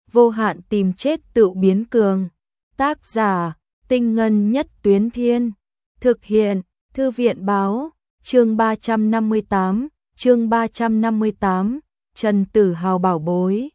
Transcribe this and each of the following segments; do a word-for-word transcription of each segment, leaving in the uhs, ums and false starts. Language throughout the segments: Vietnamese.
vô hạn tìm chết tự biến cường. Tác giả, Tinh Ngân Nhất Tuyến Thiên. Thực hiện, Thư viện Báo, chương ba trăm năm mươi tám, chương ba trăm năm mươi tám, Trần Tử Hào bảo bối.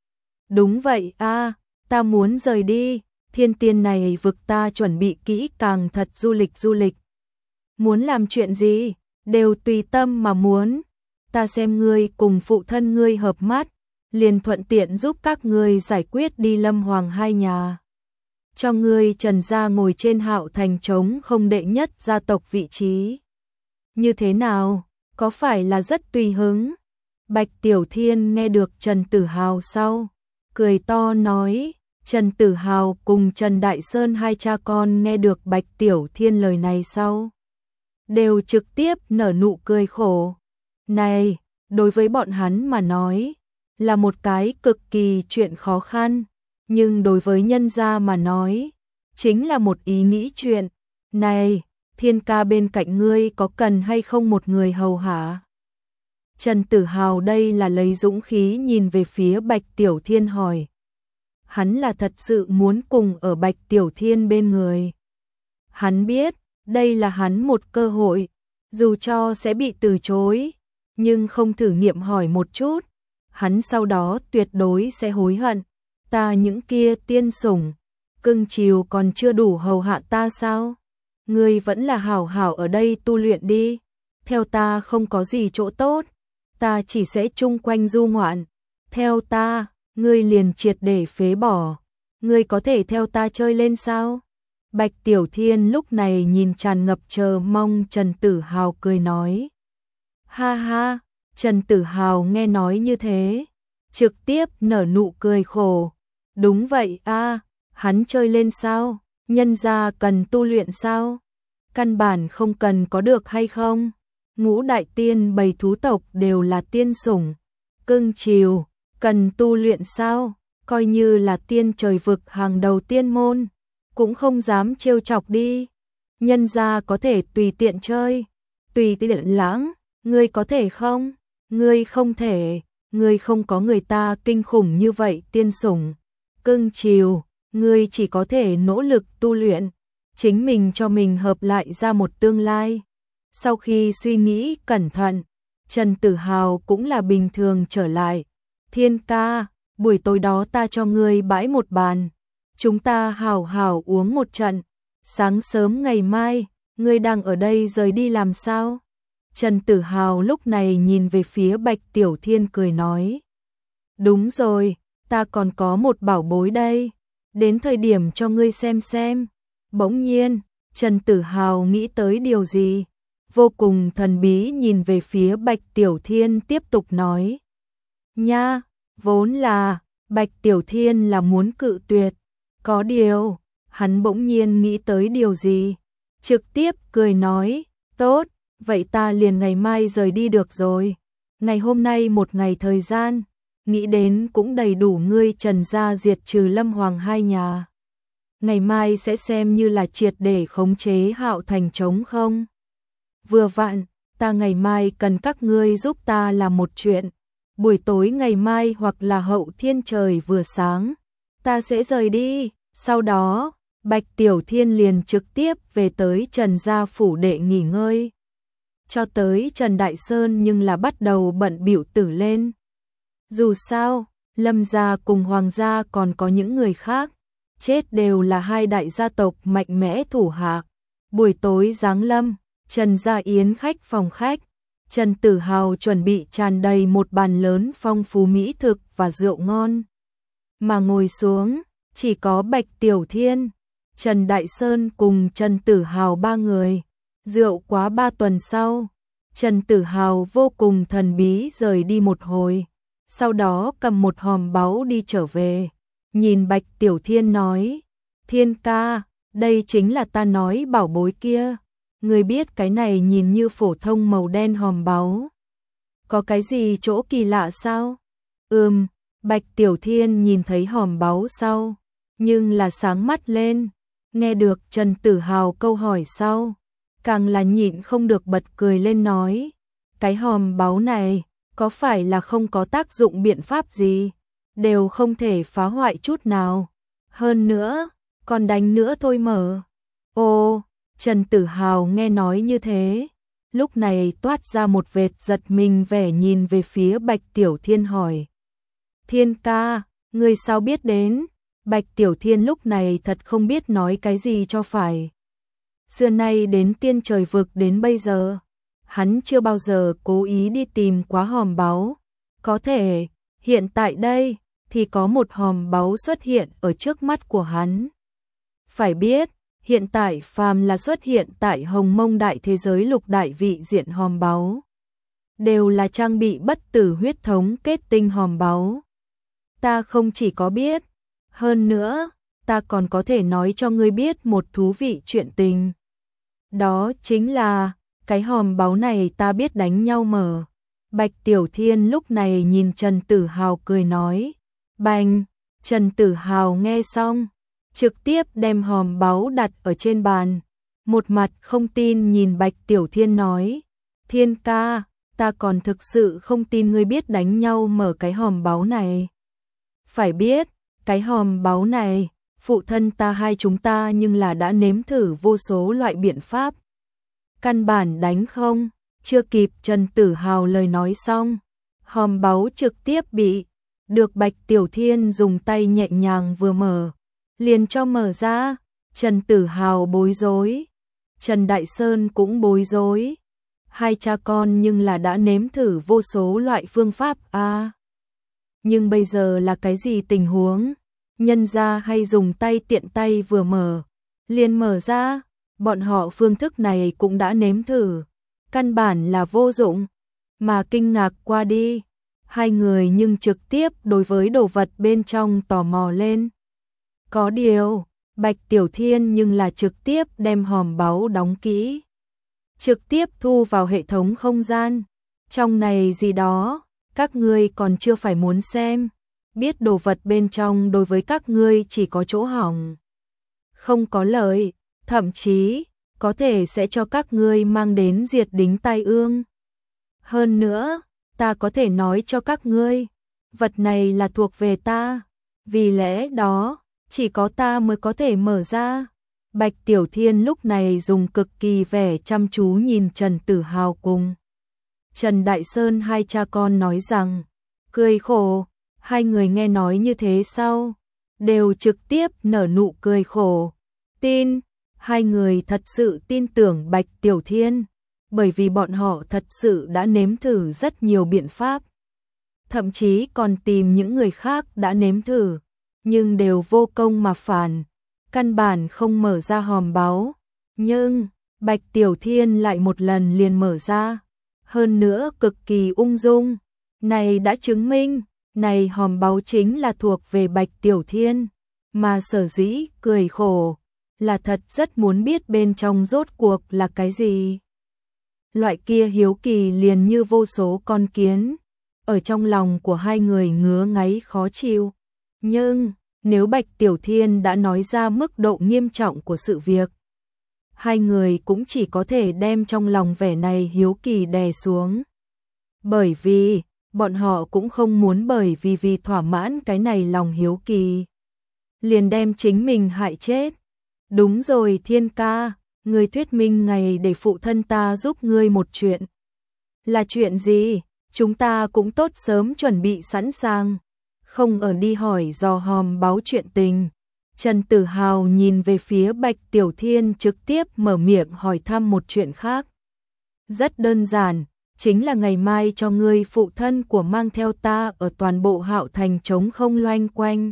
Đúng vậy a, ta muốn rời đi, thiên tiên này vực ta chuẩn bị kỹ càng thật du lịch du lịch. Muốn làm chuyện gì, đều tùy tâm mà muốn. Ta xem ngươi cùng phụ thân ngươi hợp mắt, liền thuận tiện giúp các ngươi giải quyết đi Lâm Hoàng hai nhà. Cho ngươi Trần gia ngồi trên Hạo Thành trống không đệ nhất gia tộc vị trí. Như thế nào, có phải là rất tùy hứng? Bạch Tiểu Thiên nghe được Trần Tử Hào sau, cười to nói. Trần Tử Hào cùng Trần Đại Sơn hai cha con nghe được Bạch Tiểu Thiên lời này sau, đều trực tiếp nở nụ cười khổ. Này, đối với bọn hắn mà nói, là một cái cực kỳ chuyện khó khăn, nhưng đối với nhân gia mà nói, chính là một ý nghĩ chuyện. Này, Thiên ca bên cạnh ngươi có cần hay không một người hầu hạ? Trần Tử Hào đây là lấy dũng khí nhìn về phía Bạch Tiểu Thiên hỏi. Hắn là thật sự muốn cùng ở Bạch Tiểu Thiên bên người. Hắn biết, đây là hắn một cơ hội, dù cho sẽ bị từ chối, nhưng không thử nghiệm hỏi một chút, hắn sau đó tuyệt đối sẽ hối hận. Ta những kia tiên sủng, cưng chiều còn chưa đủ hầu hạ ta sao? Ngươi vẫn là hảo hảo ở đây tu luyện đi, theo ta không có gì chỗ tốt, ta chỉ sẽ chung quanh du ngoạn, theo ta, ngươi liền triệt để phế bỏ, ngươi có thể theo ta chơi lên sao? Bạch Tiểu Thiên lúc này nhìn tràn ngập chờ mong Trần Tử Hào cười nói. Ha ha, Trần Tử Hào nghe nói như thế, trực tiếp nở nụ cười khổ. Đúng vậy a, hắn chơi lên sao? Nhân gia cần tu luyện sao? Căn bản không cần có được hay không? Ngũ đại tiên bầy thú tộc đều là tiên sủng, cưng chiều, cần tu luyện sao? Coi như là tiên trời vực hàng đầu tiên môn, cũng không dám trêu chọc đi. Nhân gia có thể tùy tiện chơi, tùy tiện lãng, ngươi có thể không? Ngươi không thể, ngươi không có người ta kinh khủng như vậy tiên sủng, cưng chiều, ngươi chỉ có thể nỗ lực tu luyện, chính mình cho mình hợp lại ra một tương lai. Sau khi suy nghĩ cẩn thận, Trần Tử Hào cũng là bình thường trở lại. Thiên ca, buổi tối đó ta cho ngươi bãi một bàn, chúng ta hào hào uống một trận, sáng sớm ngày mai, ngươi đang ở đây rời đi làm sao? Trần Tử Hào lúc này nhìn về phía Bạch Tiểu Thiên cười nói. Đúng rồi, ta còn có một bảo bối đây, đến thời điểm cho ngươi xem xem. Bỗng nhiên, Trần Tử Hào nghĩ tới điều gì, vô cùng thần bí nhìn về phía Bạch Tiểu Thiên tiếp tục nói. Nha, vốn là, Bạch Tiểu Thiên là muốn cự tuyệt, có điều, hắn bỗng nhiên nghĩ tới điều gì, trực tiếp cười nói, tốt, vậy ta liền ngày mai rời đi được rồi, ngày hôm nay một ngày thời gian, nghĩ đến cũng đầy đủ ngươi Trần gia diệt trừ Lâm Hoàng hai nhà. Ngày mai sẽ xem như là triệt để khống chế Hạo Thành trống không? Vừa vặn, ta ngày mai cần các ngươi giúp ta làm một chuyện. Buổi tối ngày mai hoặc là hậu thiên trời vừa sáng, ta sẽ rời đi. Sau đó, Bạch Tiểu Thiên liền trực tiếp về tới Trần gia phủ đệ nghỉ ngơi. Cho tới Trần Đại Sơn nhưng là bắt đầu bận bịu tử lên. Dù sao, Lâm gia cùng Hoàng gia còn có những người khác, chết đều là hai đại gia tộc mạnh mẽ thủ hạ. Buổi tối giáng lâm, Trần gia yến khách phòng khách, Trần Tử Hào chuẩn bị tràn đầy một bàn lớn phong phú mỹ thực và rượu ngon. Mà ngồi xuống, chỉ có Bạch Tiểu Thiên, Trần Đại Sơn cùng Trần Tử Hào ba người. Rượu quá ba tuần sau, Trần Tử Hào vô cùng thần bí rời đi một hồi, sau đó cầm một hòm báu đi trở về. Nhìn Bạch Tiểu Thiên nói, Thiên ca, đây chính là ta nói bảo bối kia. Người biết cái này nhìn như phổ thông màu đen hòm báu, có cái gì chỗ kỳ lạ sao? Ừm, Bạch Tiểu Thiên nhìn thấy hòm báu sau, nhưng là sáng mắt lên, nghe được Trần Tử Hào câu hỏi sau, càng là nhịn không được bật cười lên nói, cái hòm báu này, có phải là không có tác dụng biện pháp gì? đều không thể phá hoại chút nào. Hơn nữa, còn đánh nữa thôi mở. Ô, Trần Tử Hào nghe nói như thế, lúc này toát ra một vệt giật mình vẻ nhìn về phía Bạch Tiểu Thiên hỏi. Thiên ca, người sao biết đến? Bạch Tiểu Thiên lúc này thật không biết nói cái gì cho phải. Xưa nay đến tiên trời vực đến bây giờ, hắn chưa bao giờ cố ý đi tìm quá hòm báu. Có thể, hiện tại đây, thì có một hòm báu xuất hiện ở trước mắt của hắn. Phải biết, hiện tại phàm là xuất hiện tại Hồng Mông đại thế giới lục đại vị diện hòm báu, đều là trang bị bất tử huyết thống kết tinh hòm báu. Ta không chỉ có biết, hơn nữa, ta còn có thể nói cho ngươi biết một thú vị chuyện tình. Đó chính là, cái hòm báu này ta biết đánh nhau mở. Bạch Tiểu Thiên lúc này nhìn Trần Tử Hào cười nói. Bành, Trần Tử Hào nghe xong, trực tiếp đem hòm báu đặt ở trên bàn. Một mặt không tin nhìn Bạch Tiểu Thiên nói. Thiên ca, ta còn thực sự không tin ngươi biết đánh nhau mở cái hòm báu này. Phải biết, cái hòm báu này, phụ thân ta hai chúng ta nhưng là đã nếm thử vô số loại biện pháp. Căn bản đánh không, chưa kịp Trần Tử Hào lời nói xong, hòm báu trực tiếp bị được Bạch Tiểu Thiên dùng tay nhẹ nhàng vừa mở, liền cho mở ra. Trần Tử Hào bối rối, Trần Đại Sơn cũng bối rối. Hai cha con nhưng là đã nếm thử vô số loại phương pháp a. À, nhưng bây giờ là cái gì tình huống? Nhân ra hay dùng tay tiện tay vừa mở, liền mở ra. Bọn họ phương thức này cũng đã nếm thử, căn bản là vô dụng. Mà kinh ngạc qua đi, hai người nhưng trực tiếp đối với đồ vật bên trong tò mò lên. Có điều, Bạch Tiểu Thiên nhưng là trực tiếp đem hòm báu đóng kỹ, trực tiếp thu vào hệ thống không gian. Trong này gì đó, các ngươi còn chưa phải muốn xem, biết đồ vật bên trong đối với các ngươi chỉ có chỗ hỏng, không có lợi, thậm chí có thể sẽ cho các ngươi mang đến diệt đính tai ương. Hơn nữa, ta có thể nói cho các ngươi, vật này là thuộc về ta, vì lẽ đó, chỉ có ta mới có thể mở ra. Bạch Tiểu Thiên lúc này dùng cực kỳ vẻ chăm chú nhìn Trần Tử Hào cùng Trần Đại Sơn hai cha con nói rằng, cười khổ. Hai người nghe nói như thế sau, đều trực tiếp nở nụ cười khổ. Tin, hai người thật sự tin tưởng Bạch Tiểu Thiên, bởi vì bọn họ thật sự đã nếm thử rất nhiều biện pháp. Thậm chí còn tìm những người khác đã nếm thử, nhưng đều vô công mà phản, căn bản không mở ra hòm báu. Nhưng, Bạch Tiểu Thiên lại một lần liền mở ra, hơn nữa cực kỳ ung dung. Này đã chứng minh, này hòm báu chính là thuộc về Bạch Tiểu Thiên, mà sở dĩ cười khổ, là thật rất muốn biết bên trong rốt cuộc là cái gì. Loại kia hiếu kỳ liền như vô số con kiến, ở trong lòng của hai người ngứa ngáy khó chịu. Nhưng, nếu Bạch Tiểu Thiên đã nói ra mức độ nghiêm trọng của sự việc, hai người cũng chỉ có thể đem trong lòng vẻ này hiếu kỳ đè xuống. Bởi vì, bọn họ cũng không muốn bởi vì vì thỏa mãn cái này lòng hiếu kỳ, liền đem chính mình hại chết. Đúng rồi Thiên ca, ngươi thuyết minh ngày để phụ thân ta giúp ngươi một chuyện. Là chuyện gì? Chúng ta cũng tốt sớm chuẩn bị sẵn sàng, không ở đi hỏi dò hòm báu chuyện tình. Trần Tử Hào nhìn về phía Bạch Tiểu Thiên trực tiếp mở miệng hỏi thăm một chuyện khác. Rất đơn giản, chính là ngày mai cho ngươi phụ thân của mang theo ta ở toàn bộ Hạo Thành trống không loanh quanh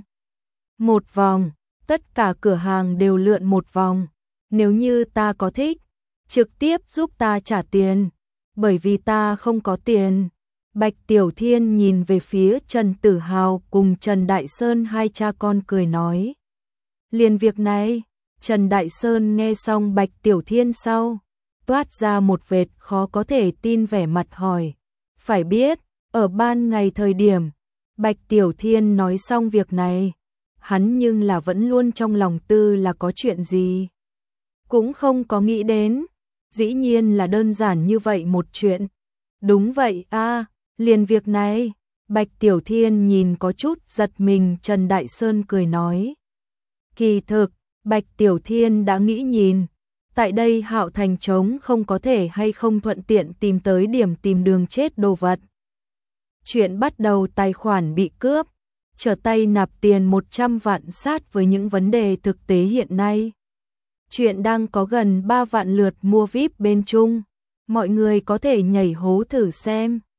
một vòng, tất cả cửa hàng đều lượn một vòng. Nếu như ta có thích, trực tiếp giúp ta trả tiền, bởi vì ta không có tiền. Bạch Tiểu Thiên nhìn về phía Trần Tử Hào cùng Trần Đại Sơn hai cha con cười nói. Liền việc này, Trần Đại Sơn nghe xong Bạch Tiểu Thiên sau, toát ra một vệt khó có thể tin vẻ mặt hỏi. Phải biết, ở ban ngày thời điểm, Bạch Tiểu Thiên nói xong việc này, hắn nhưng là vẫn luôn trong lòng tư là có chuyện gì. Cũng không có nghĩ đến, dĩ nhiên là đơn giản như vậy một chuyện. Đúng vậy a, liền việc này, Bạch Tiểu Thiên nhìn có chút giật mình, Trần Đại Sơn cười nói. Kỳ thực, Bạch Tiểu Thiên đã nghĩ nhìn, tại đây Hạo Thành trống không có thể hay không thuận tiện tìm tới điểm tìm đường chết đồ vật. Chuyện bắt đầu tài khoản bị cướp, trở tay nạp tiền một trăm vạn sát với những vấn đề thực tế hiện nay. Chuyện đang có gần ba vạn lượt mua vi ai pi bên Trung, mọi người có thể nhảy hố thử xem.